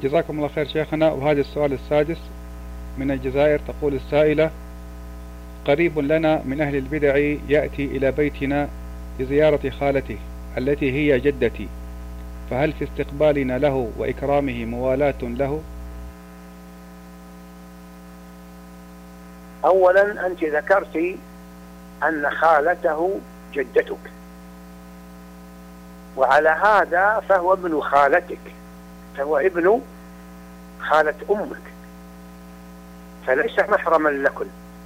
جزاكم الله خير شيخنا. وهذا السؤال السادس من الجزائر، تقول السائلة: قريب لنا من أهل البدع يأتي إلى بيتنا لزيارة خالته التي هي جدتي، فهل في استقبالنا له وإكرامه موالاة له؟ أولا أنت ذكرت أن خالته جدتك، وعلى هذا فهو ابن خالتك، فهو ابن خالة أمك، فليس محرما لكم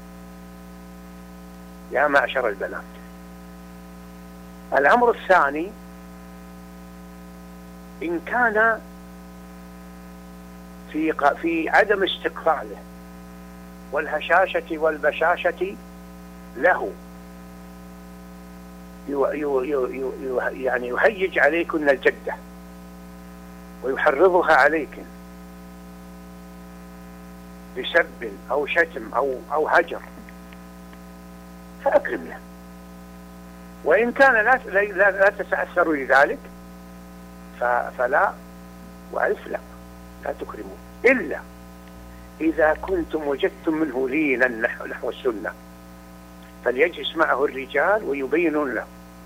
يا معشر البنات. الأمر الثاني: إن كان في عدم استقباله والهشاشة والبشاشة له يعني يهيج عليكن الجدة ويحرضها عليكن بسب أو شتم أو هجر، فأكرم له. وإن كان لا تتأثر لذلك فلا، وألف لا تكرمون، إلا إذا كنتم وجدتم منه لينا نحو السنة، فليجلس معه الرجال ويبينون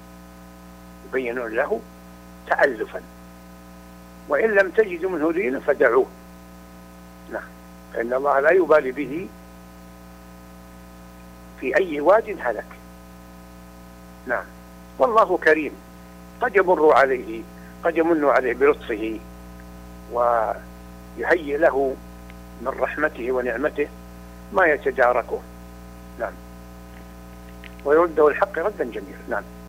له تألفا، وإن لم تجدوا منه لينا فدعوه. نعم، فإن الله لا يبالي به في أي واد هلك. نعم، والله كريم، قد يمر عليه، قد يمن عليه بلطفه ويهيئ له من رحمته ونعمته ما يتداركه. نعم، ويرده الحق ردا جميلا. نعم.